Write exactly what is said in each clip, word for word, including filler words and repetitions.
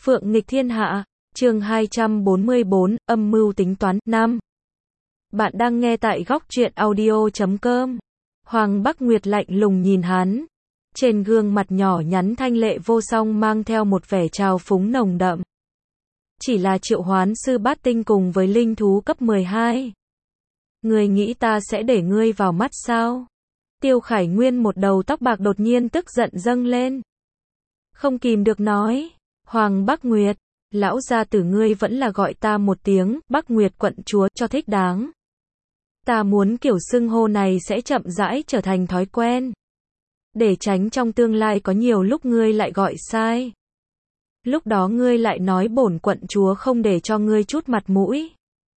Phượng nghịch thiên hạ, chương hai trăm bốn mươi bốn, âm mưu tính toán, năm. Bạn đang nghe tại góc truyện audio chấm com. Hoàng Bắc Nguyệt lạnh lùng nhìn hắn. Trên gương mặt nhỏ nhắn thanh lệ vô song mang theo một vẻ trào phúng nồng đậm. Chỉ là triệu hoán sư bát tinh cùng với linh thú cấp mười hai. Ngươi nghĩ ta sẽ để ngươi vào mắt sao? Tiêu Khải Nguyên một đầu tóc bạc đột nhiên tức giận dâng lên. Không kìm được nói, Hoàng Bắc Nguyệt, lão gia tử ngươi vẫn là gọi ta một tiếng, Bắc Nguyệt quận chúa, cho thích đáng. Ta muốn kiểu xưng hô này sẽ chậm rãi trở thành thói quen. Để tránh trong tương lai có nhiều lúc ngươi lại gọi sai. Lúc đó ngươi lại nói bổn quận chúa không để cho ngươi chút mặt mũi.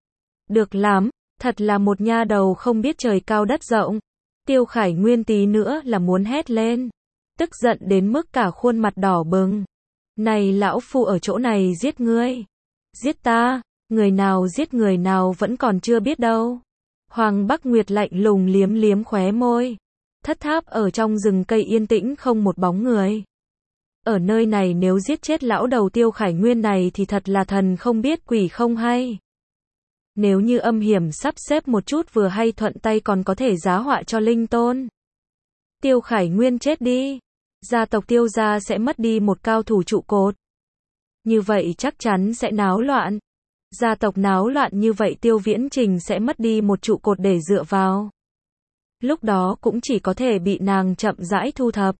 Được lắm, thật là một nha đầu không biết trời cao đất rộng. Tiêu Khải Nguyên tí nữa là muốn hét lên. Tức giận đến mức cả khuôn mặt đỏ bừng. Này lão phu ở chỗ này giết ngươi. Giết ta, người nào giết người nào vẫn còn chưa biết đâu. Hoàng Bắc Nguyệt lạnh lùng liếm liếm khóe môi. Thất tháp ở trong rừng cây yên tĩnh không một bóng người. Ở nơi này nếu giết chết lão đầu Tiêu Khải Nguyên này thì thật là thần không biết quỷ không hay. Nếu như âm hiểm sắp xếp một chút vừa hay thuận tay còn có thể giá họa cho linh tôn. Tiêu Khải Nguyên chết đi. Gia tộc Tiêu gia sẽ mất đi một cao thủ trụ cột. Như vậy chắc chắn sẽ náo loạn. Gia tộc náo loạn như vậy Tiêu Viễn Trình sẽ mất đi một trụ cột để dựa vào. Lúc đó cũng chỉ có thể bị nàng chậm rãi thu thập.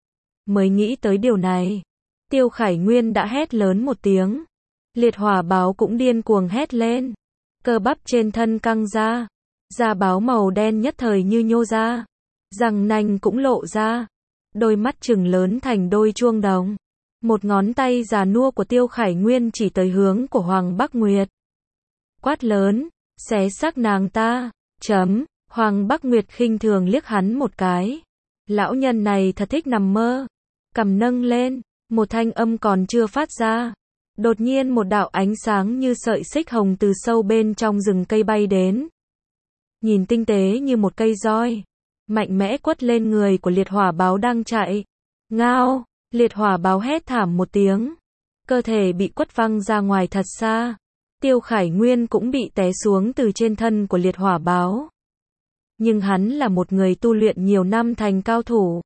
Mới nghĩ tới điều này. Tiêu Khải Nguyên đã hét lớn một tiếng. Liệt hỏa báo cũng điên cuồng hét lên. Cơ bắp trên thân căng ra. Da báo màu đen nhất thời như nhô ra. Răng nanh cũng lộ ra. Đôi mắt trừng lớn thành đôi chuông đồng. Một ngón tay già nua của Tiêu Khải Nguyên chỉ tới hướng của Hoàng Bắc Nguyệt. Quát lớn, xé xác nàng ta, chấm, Hoàng Bắc Nguyệt khinh thường liếc hắn một cái. Lão nhân này thật thích nằm mơ. Cầm nâng lên, một thanh âm còn chưa phát ra. Đột nhiên một đạo ánh sáng như sợi xích hồng từ sâu bên trong rừng cây bay đến. Nhìn tinh tế như một cây roi. Mạnh mẽ quất lên người của liệt hỏa báo đang chạy. Ngao, liệt hỏa báo hét thảm một tiếng. Cơ thể bị quất văng ra ngoài thật xa. Tiêu Khải Nguyên cũng bị té xuống từ trên thân của liệt hỏa báo. Nhưng hắn là một người tu luyện nhiều năm thành cao thủ.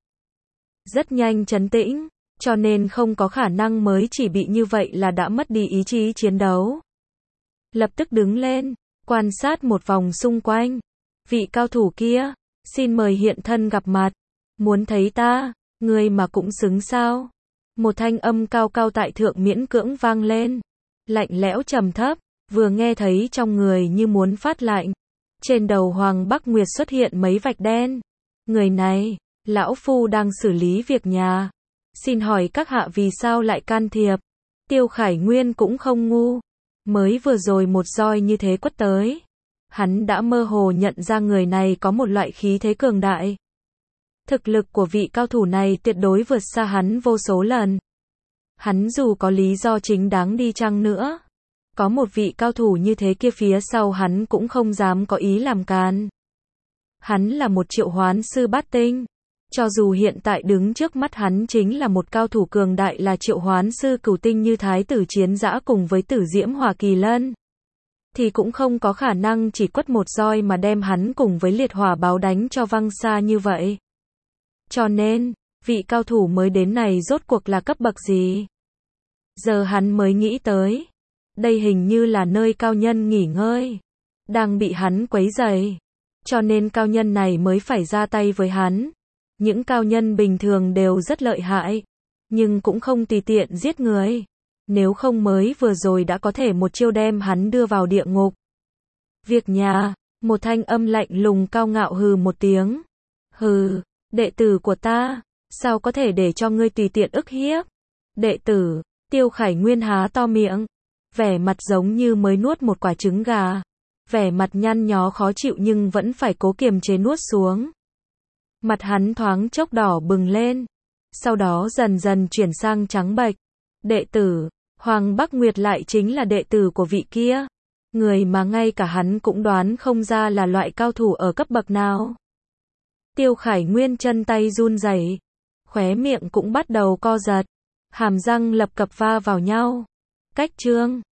Rất nhanh trấn tĩnh, cho nên không có khả năng mới chỉ bị như vậy là đã mất đi ý chí chiến đấu. Lập tức đứng lên, quan sát một vòng xung quanh. Vị cao thủ kia, xin mời hiện thân gặp mặt. Muốn thấy ta, người mà cũng xứng sao? Một thanh âm cao cao tại thượng miễn cưỡng vang lên. Lạnh lẽo trầm thấp, vừa nghe thấy trong người như muốn phát lạnh. Trên đầu Hoàng Bắc Nguyệt xuất hiện mấy vạch đen. Người này, lão phu đang xử lý việc nhà. Xin hỏi các hạ vì sao lại can thiệp? Tiêu Khải Nguyên cũng không ngu. Mới vừa rồi một roi như thế quất tới. Hắn đã mơ hồ nhận ra người này có một loại khí thế cường đại. Thực lực của vị cao thủ này tuyệt đối vượt xa hắn vô số lần. Hắn dù có lý do chính đáng đi chăng nữa. Có một vị cao thủ như thế kia phía sau hắn cũng không dám có ý làm càn. Hắn là một triệu hoán sư bát tinh. Cho dù hiện tại đứng trước mắt hắn chính là một cao thủ cường đại là triệu hoán sư cửu tinh như Thái tử Chiến Dã cùng với Tử Diễm Hỏa Kỳ Lân. Thì cũng không có khả năng chỉ quất một roi mà đem hắn cùng với liệt hỏa báo đánh cho văng xa như vậy. Cho nên, vị cao thủ mới đến này rốt cuộc là cấp bậc gì? Giờ hắn mới nghĩ tới. Đây hình như là nơi cao nhân nghỉ ngơi. Đang bị hắn quấy rầy. Cho nên cao nhân này mới phải ra tay với hắn. Những cao nhân bình thường đều rất lợi hại. Nhưng cũng không tùy tiện giết người. Nếu không mới vừa rồi đã có thể một chiêu đem hắn đưa vào địa ngục. Việc nhà, một thanh âm lạnh lùng cao ngạo hừ một tiếng. Hừ, đệ tử của ta, sao có thể để cho ngươi tùy tiện ức hiếp? Đệ tử, Tiêu Khải Nguyên há to miệng. Vẻ mặt giống như mới nuốt một quả trứng gà. Vẻ mặt nhăn nhó khó chịu nhưng vẫn phải cố kiềm chế nuốt xuống. Mặt hắn thoáng chốc đỏ bừng lên. Sau đó dần dần chuyển sang trắng bệch. Đệ tử, Hoàng Bắc Nguyệt lại chính là đệ tử của vị kia. Người mà ngay cả hắn cũng đoán không ra là loại cao thủ ở cấp bậc nào. Tiêu Khải Nguyên chân tay run rẩy. Khóe miệng cũng bắt đầu co giật. Hàm răng lập cập va vào nhau. Cách chương